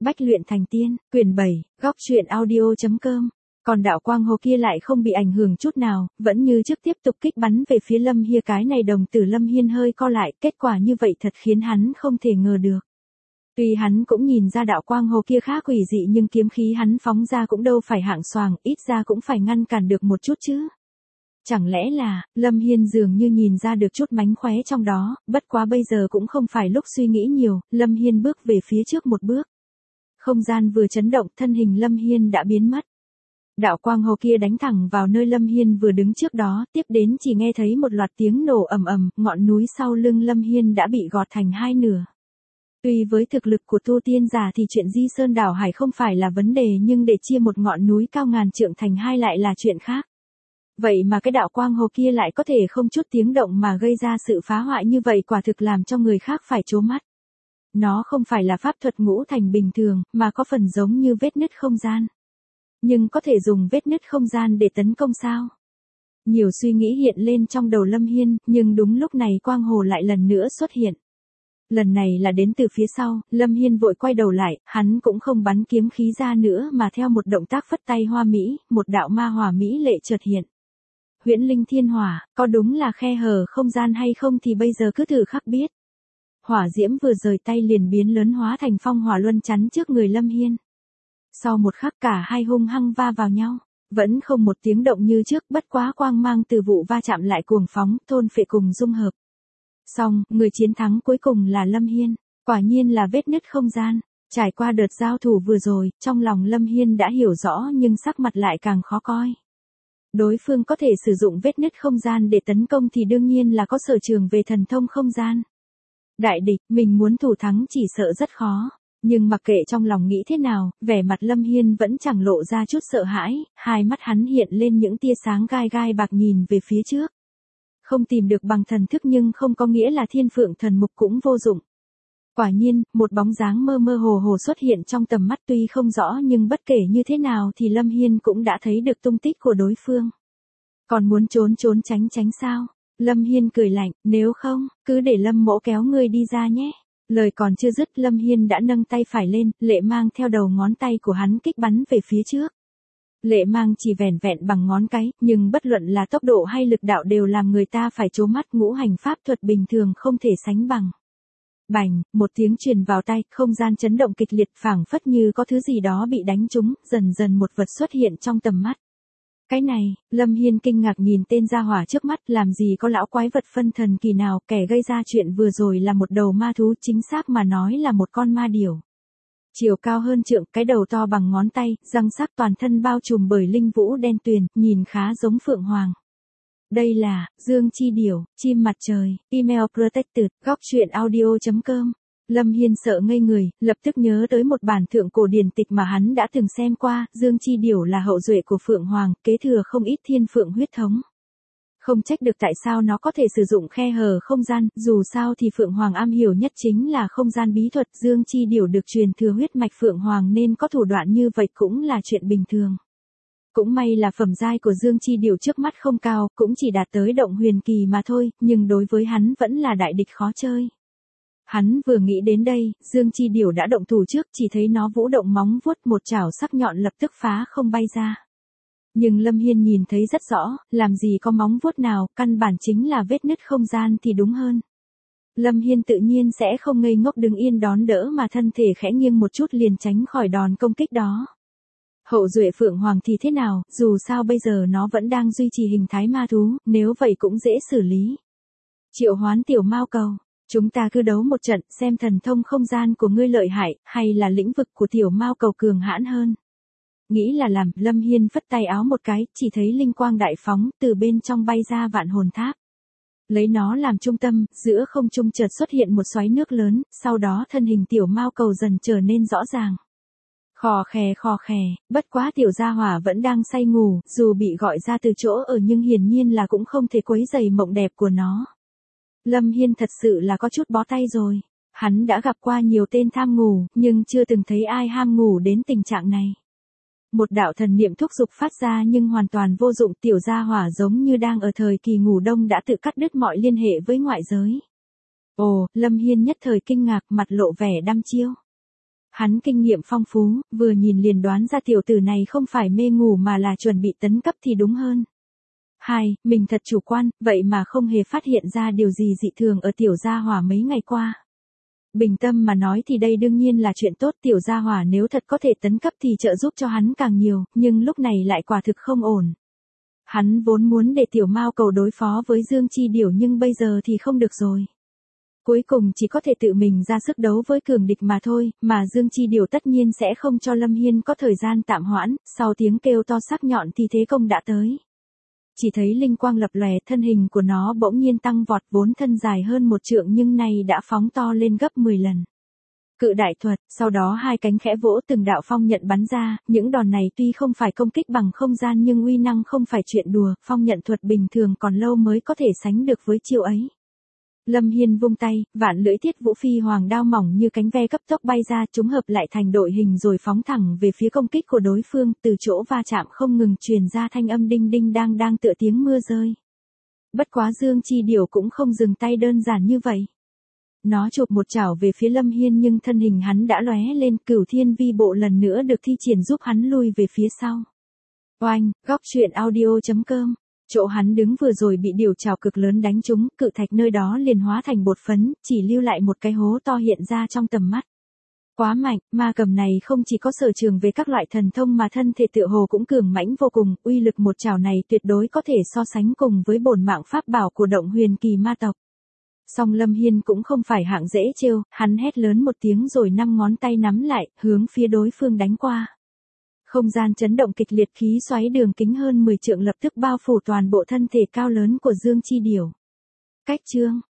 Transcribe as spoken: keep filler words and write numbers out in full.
Bách luyện thành tiên, quyển bảy, góc truyện audio chấm com. Còn đạo quang hồ kia lại không bị ảnh hưởng chút nào, vẫn như trước tiếp tục kích bắn về phía Lâm Hiên. Cái này đồng tử Lâm Hiên hơi co lại, kết quả như vậy thật khiến hắn không thể ngờ được. Tuy hắn cũng nhìn ra đạo quang hồ kia khá quỷ dị nhưng kiếm khí hắn phóng ra cũng đâu phải hạng xoàng, ít ra cũng phải ngăn cản được một chút chứ. Chẳng lẽ là, Lâm Hiên dường như nhìn ra được chút mánh khóe trong đó, bất quá bây giờ cũng không phải lúc suy nghĩ nhiều, Lâm Hiên bước về phía trước một bước. Không gian vừa chấn động, thân hình Lâm Hiên đã biến mất. Đạo quang hồ kia đánh thẳng vào nơi Lâm Hiên vừa đứng trước đó, tiếp đến chỉ nghe thấy một loạt tiếng nổ ầm ầm, ngọn núi sau lưng Lâm Hiên đã bị gọt thành hai nửa. Tuy với thực lực của tu tiên giả thì chuyện di sơn đảo hải không phải là vấn đề, nhưng để chia một ngọn núi cao ngàn trượng thành hai lại là chuyện khác. Vậy mà cái đạo quang hồ kia lại có thể không chút tiếng động mà gây ra sự phá hoại như vậy, quả thực làm cho người khác phải trố mắt. Nó không phải là pháp thuật ngũ thành bình thường, mà có phần giống như vết nứt không gian. Nhưng có thể dùng vết nứt không gian để tấn công sao? Nhiều suy nghĩ hiện lên trong đầu Lâm Hiên, nhưng đúng lúc này quang hồ lại lần nữa xuất hiện. Lần này là đến từ phía sau, Lâm Hiên vội quay đầu lại, hắn cũng không bắn kiếm khí ra nữa mà theo một động tác phất tay hoa mỹ, một đạo ma hỏa mỹ lệ chợt hiện. Huyễn linh thiên hỏa, có đúng là khe hở không gian hay không thì bây giờ cứ thử khắc biết. Hỏa diễm vừa rời tay liền biến lớn hóa thành phong hỏa luân chắn trước người Lâm Hiên. Sau một khắc cả hai hung hăng va vào nhau, vẫn không một tiếng động như trước, bất quá quang mang từ vụ va chạm lại cuồng phóng, thôn phệ cùng dung hợp. Xong, người chiến thắng cuối cùng là Lâm Hiên, quả nhiên là vết nứt không gian. Trải qua đợt giao thủ vừa rồi, trong lòng Lâm Hiên đã hiểu rõ nhưng sắc mặt lại càng khó coi. Đối phương có thể sử dụng vết nứt không gian để tấn công thì đương nhiên là có sở trường về thần thông không gian. Đại địch, mình muốn thủ thắng chỉ sợ rất khó. Nhưng mặc kệ trong lòng nghĩ thế nào, vẻ mặt Lâm Hiên vẫn chẳng lộ ra chút sợ hãi, hai mắt hắn hiện lên những tia sáng gai gai bạc nhìn về phía trước. Không tìm được bằng thần thức nhưng không có nghĩa là thiên phượng thần mục cũng vô dụng. Quả nhiên, một bóng dáng mơ mơ hồ hồ xuất hiện trong tầm mắt, tuy không rõ nhưng bất kể như thế nào thì Lâm Hiên cũng đã thấy được tung tích của đối phương. Còn muốn trốn trốn tránh tránh sao? Lâm Hiên cười lạnh, nếu không, cứ để Lâm mỗ kéo ngươi đi ra nhé. Lời còn chưa dứt, Lâm Hiên đã nâng tay phải lên, lệ mang theo đầu ngón tay của hắn kích bắn về phía trước. Lệ mang chỉ vẻn vẹn bằng ngón cái, nhưng bất luận là tốc độ hay lực đạo đều làm người ta phải trố mắt, ngũ hành pháp thuật bình thường không thể sánh bằng. Bành, một tiếng truyền vào tai, không gian chấn động kịch liệt, phảng phất như có thứ gì đó bị đánh trúng, dần dần một vật xuất hiện trong tầm mắt. Cái này, Lâm Hiên kinh ngạc nhìn tên gia hỏa trước mắt, làm gì có lão quái vật phân thần kỳ nào, kẻ gây ra chuyện vừa rồi là một đầu ma thú, chính xác mà nói là một con ma điểu. Chiều cao hơn trượng, cái đầu to bằng ngón tay, răng sắc, toàn thân bao trùm bởi linh vũ đen tuyền, nhìn khá giống phượng hoàng. Đây là, Dương Chi Điểu, chim mặt trời, email protected, góc truyện audio chấm com. Lâm Hiên sợ ngây người, lập tức nhớ tới một bản thượng cổ điển tịch mà hắn đã từng xem qua, Dương Chi Điểu là hậu duệ của Phượng Hoàng, kế thừa không ít thiên phượng huyết thống. Không trách được tại sao nó có thể sử dụng khe hở không gian, dù sao thì Phượng Hoàng am hiểu nhất chính là không gian bí thuật, Dương Chi Điểu được truyền thừa huyết mạch Phượng Hoàng nên có thủ đoạn như vậy cũng là chuyện bình thường. Cũng may là phẩm giai của Dương Chi Điểu trước mắt không cao, cũng chỉ đạt tới động huyền kỳ mà thôi, nhưng đối với hắn vẫn là đại địch khó chơi. Hắn vừa nghĩ đến đây, Dương Chi Điểu đã động thủ trước, chỉ thấy nó vũ động móng vuốt, một chảo sắc nhọn lập tức phá không bay ra. Nhưng Lâm Hiên nhìn thấy rất rõ, làm gì có móng vuốt nào, căn bản chính là vết nứt không gian thì đúng hơn. Lâm Hiên tự nhiên sẽ không ngây ngốc đứng yên đón đỡ mà thân thể khẽ nghiêng một chút liền tránh khỏi đòn công kích đó. Hậu duệ Phượng Hoàng thì thế nào, dù sao bây giờ nó vẫn đang duy trì hình thái ma thú, nếu vậy cũng dễ xử lý. Triệu hoán tiểu mao cầu, chúng ta cứ đấu một trận, xem thần thông không gian của ngươi lợi hại, hay là lĩnh vực của tiểu mao cầu cường hãn hơn. Nghĩ là làm, Lâm Hiên phất tay áo một cái, chỉ thấy linh quang đại phóng, từ bên trong bay ra vạn hồn tháp. Lấy nó làm trung tâm, giữa không trung chợt xuất hiện một xoáy nước lớn, sau đó thân hình tiểu mao cầu dần trở nên rõ ràng. Khò khè khò khè, bất quá tiểu gia hỏa vẫn đang say ngủ, dù bị gọi ra từ chỗ ở nhưng hiển nhiên là cũng không thể quấy rầy mộng đẹp của nó. Lâm Hiên thật sự là có chút bó tay rồi. Hắn đã gặp qua nhiều tên tham ngủ, nhưng chưa từng thấy ai ham ngủ đến tình trạng này. Một đạo thần niệm thúc giục phát ra nhưng hoàn toàn vô dụng, tiểu gia hỏa giống như đang ở thời kỳ ngủ đông đã tự cắt đứt mọi liên hệ với ngoại giới. Ồ, Lâm Hiên nhất thời kinh ngạc, mặt lộ vẻ đăm chiêu. Hắn kinh nghiệm phong phú, vừa nhìn liền đoán ra tiểu tử này không phải mê ngủ mà là chuẩn bị tấn cấp thì đúng hơn. Hai, mình thật chủ quan, vậy mà không hề phát hiện ra điều gì dị thường ở tiểu gia hỏa mấy ngày qua. Bình tâm mà nói thì đây đương nhiên là chuyện tốt, tiểu gia hỏa nếu thật có thể tấn cấp thì trợ giúp cho hắn càng nhiều, nhưng lúc này lại quả thực không ổn. Hắn vốn muốn để tiểu mao cầu đối phó với Dương Chi Điểu nhưng bây giờ thì không được rồi. Cuối cùng chỉ có thể tự mình ra sức đấu với cường địch mà thôi, mà Dương Chi Điểu tất nhiên sẽ không cho Lâm Hiên có thời gian tạm hoãn, sau tiếng kêu to sắc nhọn thì thế công đã tới. Chỉ thấy linh quang lập lòe, thân hình của nó bỗng nhiên tăng vọt, vốn thân dài hơn một trượng nhưng nay đã phóng to lên gấp mười lần. Cự đại thuật, sau đó hai cánh khẽ vỗ, từng đạo phong nhận bắn ra, những đòn này tuy không phải công kích bằng không gian nhưng uy năng không phải chuyện đùa, phong nhận thuật bình thường còn lâu mới có thể sánh được với chiêu ấy. Lâm Hiên vung tay, vạn lưỡi thiết vũ phi hoàng đao mỏng như cánh ve cấp tốc bay ra, chúng hợp lại thành đội hình rồi phóng thẳng về phía công kích của đối phương, từ chỗ va chạm không ngừng truyền ra thanh âm đinh đinh đang đang tựa tiếng mưa rơi. Bất quá Dương Chi Điểu cũng không dừng tay đơn giản như vậy. Nó chụp một chảo về phía Lâm Hiên nhưng thân hình hắn đã lóe lên, Cửu Thiên Vi Bộ lần nữa được thi triển giúp hắn lui về phía sau. Oanh, góc truyện audio chấm com. Chỗ hắn đứng vừa rồi bị điều trảo cực lớn đánh trúng, cự thạch nơi đó liền hóa thành bột phấn, chỉ lưu lại một cái hố to hiện ra trong tầm mắt. Quá mạnh, ma cầm này không chỉ có sở trường về các loại thần thông mà thân thể tựa hồ cũng cường mãnh vô cùng, uy lực một chảo này tuyệt đối có thể so sánh cùng với bổn mạng pháp bảo của Động Huyền Kỳ ma tộc. Song Lâm Hiên cũng không phải hạng dễ trêu, hắn hét lớn một tiếng rồi năm ngón tay nắm lại, hướng phía đối phương đánh qua. Không gian chấn động kịch liệt, khí xoáy đường kính hơn mười trượng lập tức bao phủ toàn bộ thân thể cao lớn của Dương Chi Điểu. Cách chương